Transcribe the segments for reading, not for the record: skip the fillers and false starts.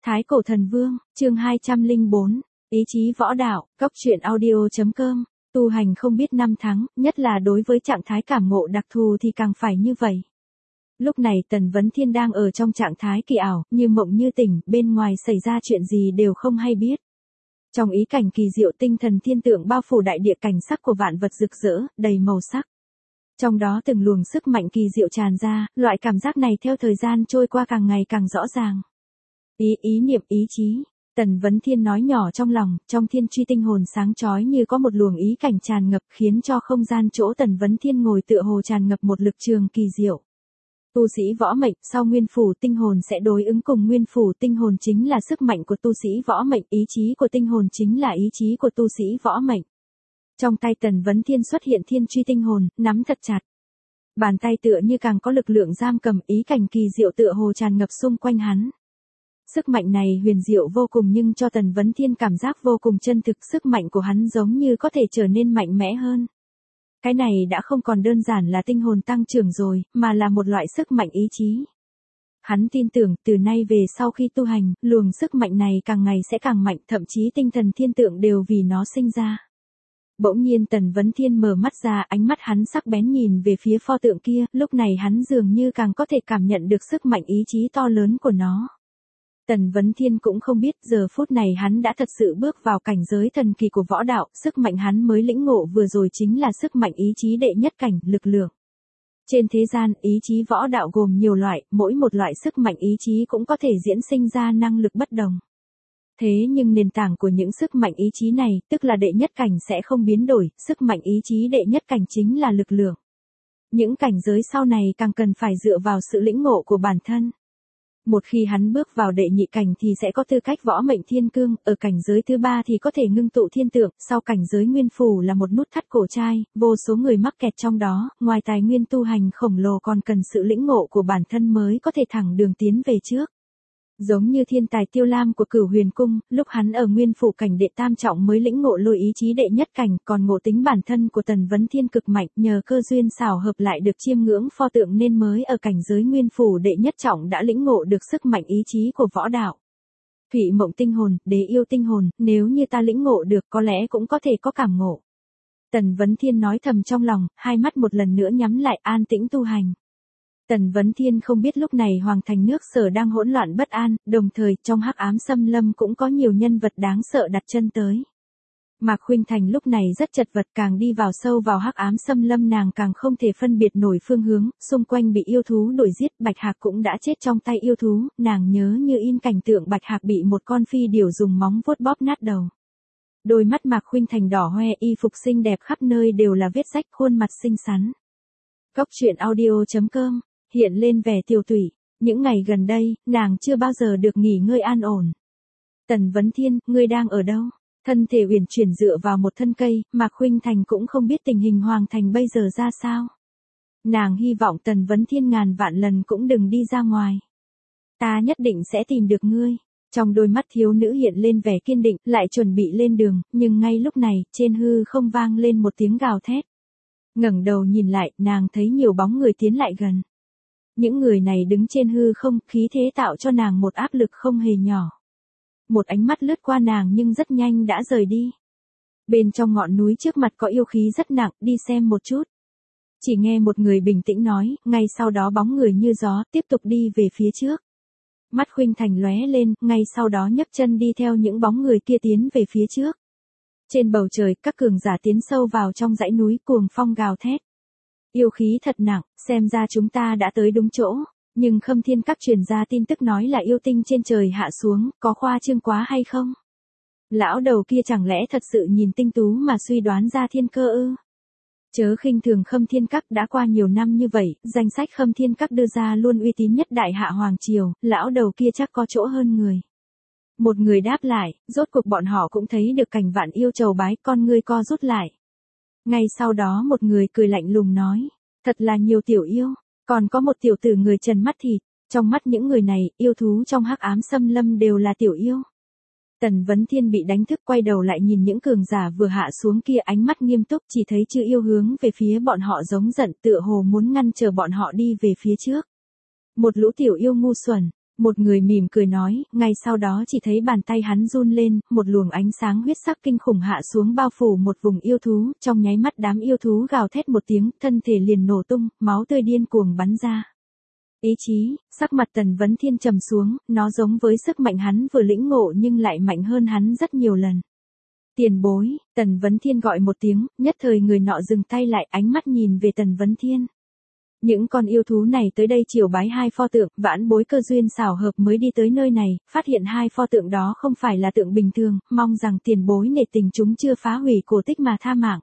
Thái Cổ Thần Vương, chương 204, ý chí võ đạo, Cốc truyện audio.com, tu hành không biết năm tháng, nhất là đối với trạng thái cảm ngộ đặc thù thì càng phải như vậy. Lúc này Tần Vấn Thiên đang ở trong trạng thái kỳ ảo, như mộng như tỉnh, bên ngoài xảy ra chuyện gì đều không hay biết. Trong ý cảnh kỳ diệu tinh thần thiên tượng bao phủ đại địa, cảnh sắc của vạn vật rực rỡ, đầy màu sắc. Trong đó từng luồng sức mạnh kỳ diệu tràn ra, loại cảm giác này theo thời gian trôi qua càng ngày càng rõ ràng. Ý niệm ý chí, Tần Vấn Thiên nói nhỏ trong lòng, trong thiên truy tinh hồn sáng chói như có một luồng ý cảnh tràn ngập khiến cho không gian chỗ Tần Vấn Thiên ngồi tựa hồ tràn ngập một lực trường kỳ diệu. Tu sĩ võ mệnh sau nguyên phủ tinh hồn sẽ đối ứng cùng nguyên phủ tinh hồn chính là sức mạnh của tu sĩ võ mệnh, ý chí của tinh hồn chính là ý chí của tu sĩ võ mệnh. Trong tay Tần Vấn Thiên xuất hiện thiên truy tinh hồn, nắm thật chặt. Bàn tay tựa như càng có lực lượng giam cầm, ý cảnh kỳ diệu tựa hồ tràn ngập xung quanh hắn. Sức mạnh này huyền diệu vô cùng nhưng cho Tần Vấn Thiên cảm giác vô cùng chân thực, sức mạnh của hắn giống như có thể trở nên mạnh mẽ hơn. Cái này đã không còn đơn giản là tinh hồn tăng trưởng rồi, mà là một loại sức mạnh ý chí. Hắn tin tưởng, từ nay về sau khi tu hành, luồng sức mạnh này càng ngày sẽ càng mạnh, thậm chí tinh thần thiên tượng đều vì nó sinh ra. Bỗng nhiên Tần Vấn Thiên mở mắt ra, ánh mắt hắn sắc bén nhìn về phía pho tượng kia, lúc này hắn dường như càng có thể cảm nhận được sức mạnh ý chí to lớn của nó. Tần Vấn Thiên cũng không biết giờ phút này hắn đã thật sự bước vào cảnh giới thần kỳ của võ đạo, sức mạnh hắn mới lĩnh ngộ vừa rồi chính là sức mạnh ý chí đệ nhất cảnh, lực lượng. Trên thế gian, ý chí võ đạo gồm nhiều loại, mỗi một loại sức mạnh ý chí cũng có thể diễn sinh ra năng lực bất đồng. Thế nhưng nền tảng của những sức mạnh ý chí này, tức là đệ nhất cảnh sẽ không biến đổi, sức mạnh ý chí đệ nhất cảnh chính là lực lượng. Những cảnh giới sau này càng cần phải dựa vào sự lĩnh ngộ của bản thân. Một khi hắn bước vào đệ nhị cảnh thì sẽ có tư cách võ mệnh thiên cương, ở cảnh giới thứ ba thì có thể ngưng tụ thiên tượng, sau cảnh giới nguyên phủ là một nút thắt cổ trai, vô số người mắc kẹt trong đó, ngoài tài nguyên tu hành khổng lồ còn cần sự lĩnh ngộ của bản thân mới có thể thẳng đường tiến về trước. Giống như thiên tài Tiêu Lam của Cửu Huyền Cung, lúc hắn ở nguyên phủ cảnh đệ tam trọng mới lĩnh ngộ lôi ý chí đệ nhất cảnh, còn ngộ tính bản thân của Tần Vấn Thiên cực mạnh, nhờ cơ duyên xảo hợp lại được chiêm ngưỡng pho tượng nên mới ở cảnh giới nguyên phủ đệ nhất trọng đã lĩnh ngộ được sức mạnh ý chí của võ đạo. Thủy mộng tinh hồn, đế yêu tinh hồn, nếu như ta lĩnh ngộ được có lẽ cũng có thể có cảm ngộ. Tần Vấn Thiên nói thầm trong lòng, hai mắt một lần nữa nhắm lại, an tĩnh tu hành. Tần Vấn Thiên không biết lúc này hoàng thành nước Sở đang hỗn loạn bất an, đồng thời trong hắc ám xâm lâm cũng có nhiều nhân vật đáng sợ đặt chân tới. Mạc Khuynh Thành lúc này rất chật vật, càng đi vào sâu vào hắc ám xâm lâm nàng càng không thể phân biệt nổi phương hướng, xung quanh bị yêu thú đuổi giết, Bạch Hạc cũng đã chết trong tay yêu thú, nàng nhớ như in cảnh tượng Bạch Hạc bị một con phi điểu dùng móng vuốt bóp nát đầu. Đôi mắt Mạc Khuynh Thành đỏ hoe, y phục xinh đẹp khắp nơi đều là vết rách, khuôn mặt xinh xắn. Cốc truyện audio.com hiện lên vẻ tiều tụy, những ngày gần đây, nàng chưa bao giờ được nghỉ ngơi an ổn. Tần Vấn Thiên, ngươi đang ở đâu? Thân thể uyển chuyển dựa vào một thân cây, Mạc Khuynh Thành cũng không biết tình hình hoàng thành bây giờ ra sao. Nàng hy vọng Tần Vấn Thiên ngàn vạn lần cũng đừng đi ra ngoài. Ta nhất định sẽ tìm được ngươi. Trong đôi mắt thiếu nữ hiện lên vẻ kiên định, lại chuẩn bị lên đường, nhưng ngay lúc này, trên hư không vang lên một tiếng gào thét. Ngẩng đầu nhìn lại, nàng thấy nhiều bóng người tiến lại gần. Những người này đứng trên hư không, khí thế tạo cho nàng một áp lực không hề nhỏ. Một ánh mắt lướt qua nàng nhưng rất nhanh đã rời đi. Bên trong ngọn núi trước mặt có yêu khí rất nặng, đi xem một chút. Chỉ nghe một người bình tĩnh nói, ngay sau đó bóng người như gió, tiếp tục đi về phía trước. Mắt Khuynh Thành lóe lên, ngay sau đó nhấc chân đi theo những bóng người kia tiến về phía trước. Trên bầu trời, các cường giả tiến sâu vào trong dãy núi, cuồng phong gào thét. Yêu khí thật nặng, xem ra chúng ta đã tới đúng chỗ, nhưng Khâm Thiên Các truyền ra tin tức nói là yêu tinh trên trời hạ xuống, có khoa trương quá hay không? Lão đầu kia chẳng lẽ thật sự nhìn tinh tú mà suy đoán ra thiên cơ ư? Chớ khinh thường Khâm Thiên Các, đã qua nhiều năm như vậy, danh sách Khâm Thiên Các đưa ra luôn uy tín nhất Đại Hạ Hoàng Triều, lão đầu kia chắc có chỗ hơn người. Một người đáp lại, rốt cuộc bọn họ cũng thấy được cảnh vạn yêu trầu bái, con ngươi co rút lại. Ngay sau đó một người cười lạnh lùng nói, thật là nhiều tiểu yêu, còn có một tiểu tử người trần mắt thịt, trong mắt những người này, yêu thú trong hắc ám xâm lâm đều là tiểu yêu. Tần Vấn Thiên bị đánh thức quay đầu lại nhìn những cường giả vừa hạ xuống kia, ánh mắt nghiêm túc, chỉ thấy chư yêu hướng về phía bọn họ giống giận, tựa hồ muốn ngăn trở bọn họ đi về phía trước. Một lũ tiểu yêu ngu xuẩn, Một người mỉm cười nói, ngay sau đó chỉ thấy bàn tay hắn run lên, một luồng ánh sáng huyết sắc kinh khủng hạ xuống bao phủ một vùng yêu thú, trong nháy mắt đám yêu thú gào thét một tiếng, thân thể liền nổ tung, máu tươi điên cuồng bắn ra. Ý chí, sắc mặt Tần Vấn Thiên trầm xuống, nó giống với sức mạnh hắn vừa lĩnh ngộ nhưng lại mạnh hơn hắn rất nhiều lần. Tiền bối, Tần Vấn Thiên gọi một tiếng, nhất thời người nọ dừng tay lại, ánh mắt nhìn về Tần Vấn Thiên. Những con yêu thú này tới đây chiều bái hai pho tượng, vãn bối cơ duyên xảo hợp mới đi tới nơi này, phát hiện hai pho tượng đó không phải là tượng bình thường, mong rằng tiền bối nể tình chúng chưa phá hủy cổ tích mà tha mạng.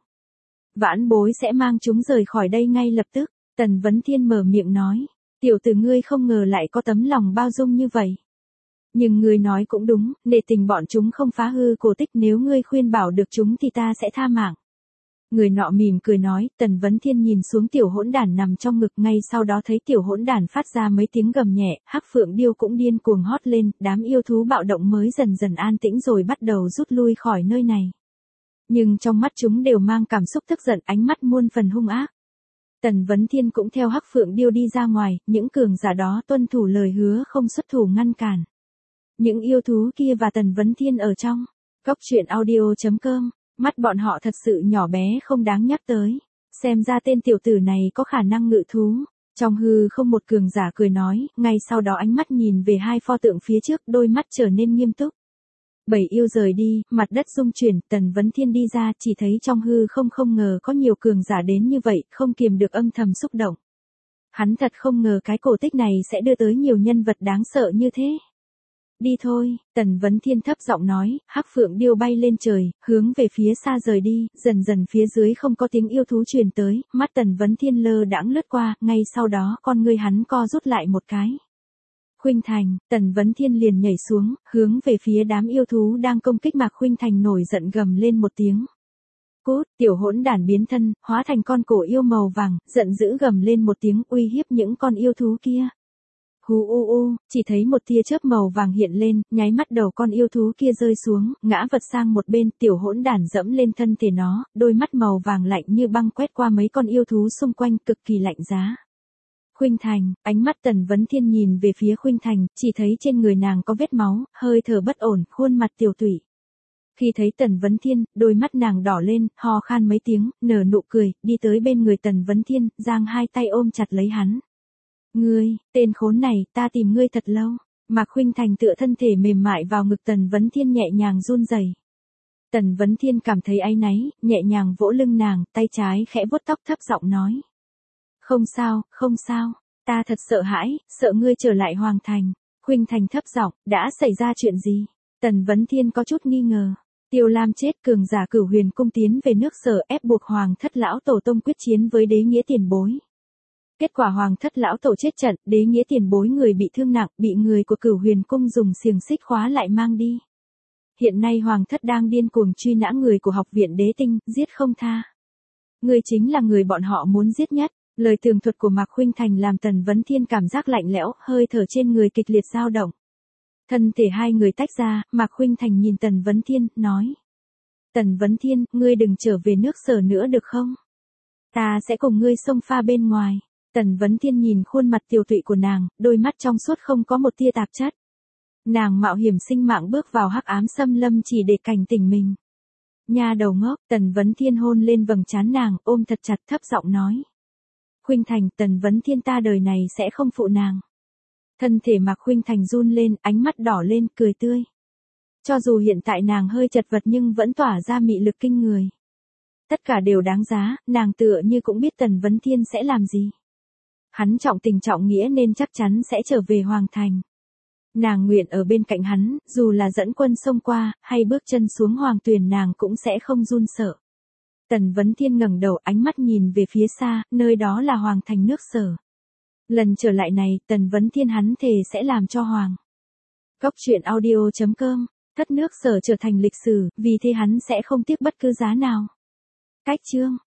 Vãn bối sẽ mang chúng rời khỏi đây ngay lập tức, Tần Vấn Thiên mở miệng nói, tiểu tử ngươi không ngờ lại có tấm lòng bao dung như vậy. Nhưng ngươi nói cũng đúng, nể tình bọn chúng không phá hư cổ tích, nếu ngươi khuyên bảo được chúng thì ta sẽ tha mạng. Người nọ mỉm cười nói, Tần Vấn Thiên nhìn xuống tiểu hỗn đản nằm trong ngực, ngay sau đó thấy tiểu hỗn đản phát ra mấy tiếng gầm nhẹ, Hắc Phượng Điêu cũng điên cuồng hót lên, đám yêu thú bạo động mới dần dần an tĩnh rồi bắt đầu rút lui khỏi nơi này. Nhưng trong mắt chúng đều mang cảm xúc tức giận, ánh mắt muôn phần hung ác. Tần Vấn Thiên cũng theo Hắc Phượng Điêu đi ra ngoài, những cường giả đó tuân thủ lời hứa không xuất thủ ngăn cản. Những yêu thú kia và Tần Vấn Thiên ở trong. Cốc truyện audio.com, mắt bọn họ thật sự nhỏ bé không đáng nhắc tới. Xem ra tên tiểu tử này có khả năng ngự thú. Trong hư không một cường giả cười nói, ngay sau đó ánh mắt nhìn về hai pho tượng phía trước, đôi mắt trở nên nghiêm túc. Bảy yêu rời đi, mặt đất rung chuyển, Tần Vấn Thiên đi ra, chỉ thấy trong hư không ngờ có nhiều cường giả đến như vậy, không kiềm được âm thầm xúc động. Hắn thật không ngờ cái cổ tích này sẽ đưa tới nhiều nhân vật đáng sợ như thế. Đi thôi, Tần Vấn Thiên thấp giọng nói, Hắc Phượng Điêu bay lên trời, hướng về phía xa rời đi, dần dần phía dưới không có tiếng yêu thú truyền tới, mắt Tần Vấn Thiên lơ đãng lướt qua, ngay sau đó con ngươi hắn co rút lại một cái. Khuynh Thành, Tần Vấn Thiên liền nhảy xuống, hướng về phía đám yêu thú đang công kích Mạc Khuynh Thành nổi giận gầm lên một tiếng. Cút, tiểu hỗn đản biến thân, hóa thành con cổ yêu màu vàng, giận dữ gầm lên một tiếng uy hiếp những con yêu thú kia. Hú u u, chỉ thấy một tia chớp màu vàng hiện lên, nháy mắt đầu con yêu thú kia rơi xuống, ngã vật sang một bên, tiểu hỗn đản dẫm lên thân thể nó, đôi mắt màu vàng lạnh như băng quét qua mấy con yêu thú xung quanh, cực kỳ lạnh giá. Khuynh Thành, ánh mắt Tần Vấn Thiên nhìn về phía Khuynh Thành, chỉ thấy trên người nàng có vết máu, hơi thở bất ổn, khuôn mặt tiểu tụy. Khi thấy Tần Vấn Thiên, đôi mắt nàng đỏ lên, ho khan mấy tiếng, nở nụ cười, đi tới bên người Tần Vấn Thiên, giang hai tay ôm chặt lấy hắn. Ngươi, tên khốn này, ta tìm ngươi thật lâu. Mạc Khuynh Thành tựa thân thể mềm mại vào ngực Tần Vấn Thiên nhẹ nhàng run rẩy. Tần Vấn Thiên cảm thấy áy náy, nhẹ nhàng vỗ lưng nàng, tay trái khẽ vuốt tóc thấp giọng nói. Không sao, không sao, ta thật sợ hãi, sợ ngươi trở lại Hoàng Thành. Khuynh Thành thấp giọng, đã xảy ra chuyện gì? Tần Vấn Thiên có chút nghi ngờ. Tiêu Lam chết, cường giả Cửu Huyền cung tiến về nước Sở ép buộc Hoàng thất lão tổ tông quyết chiến với Đế Nghĩa tiền bối. Kết quả Hoàng thất lão tổ chết trận, Đế Nghĩa tiền bối người bị thương nặng, bị người của Cửu Huyền cung dùng xiềng xích khóa lại mang đi. Hiện nay Hoàng thất đang điên cuồng truy nã người của học viện Đế Tinh, giết không tha. Ngươi chính là người bọn họ muốn giết nhất. Lời tường thuật của Mạc Khuynh Thành làm Tần Vấn Thiên cảm giác lạnh lẽo, hơi thở trên người kịch liệt dao động. Thân thể hai người tách ra, Mạc Khuynh Thành nhìn Tần Vấn Thiên, nói. Tần Vấn Thiên, ngươi đừng trở về nước Sở nữa được không? Ta sẽ cùng ngươi xông pha bên ngoài. Tần Vấn Thiên nhìn khuôn mặt tiều tụy của nàng, đôi mắt trong suốt không có một tia tạp chất. Nàng mạo hiểm sinh mạng bước vào hắc ám xâm lâm chỉ để cảnh tỉnh mình. Nha đầu ngốc, Tần Vấn Thiên hôn lên vầng trán nàng, ôm thật chặt thấp giọng nói. Khuynh Thành, Tần Vấn Thiên ta đời này sẽ không phụ nàng. Thân thể Mạc Khuynh Thành run lên, ánh mắt đỏ lên, cười tươi. Cho dù hiện tại nàng hơi chật vật nhưng vẫn tỏa ra mị lực kinh người. Tất cả đều đáng giá, nàng tựa như cũng biết Tần Vấn Thiên sẽ làm gì. Hắn trọng tình trọng nghĩa nên chắc chắn sẽ trở về Hoàng Thành. Nàng nguyện ở bên cạnh hắn, dù là dẫn quân xông qua, hay bước chân xuống Hoàng Tuyền nàng cũng sẽ không run sợ. Tần Vấn Thiên ngẩng đầu, ánh mắt nhìn về phía xa, nơi đó là Hoàng Thành nước Sở. Lần trở lại này, Tần Vấn Thiên hắn thề sẽ làm cho Hoàng. Cốc truyện audio.com, thất nước Sở trở thành lịch sử, vì thế hắn sẽ không tiếc bất cứ giá nào. Cách chương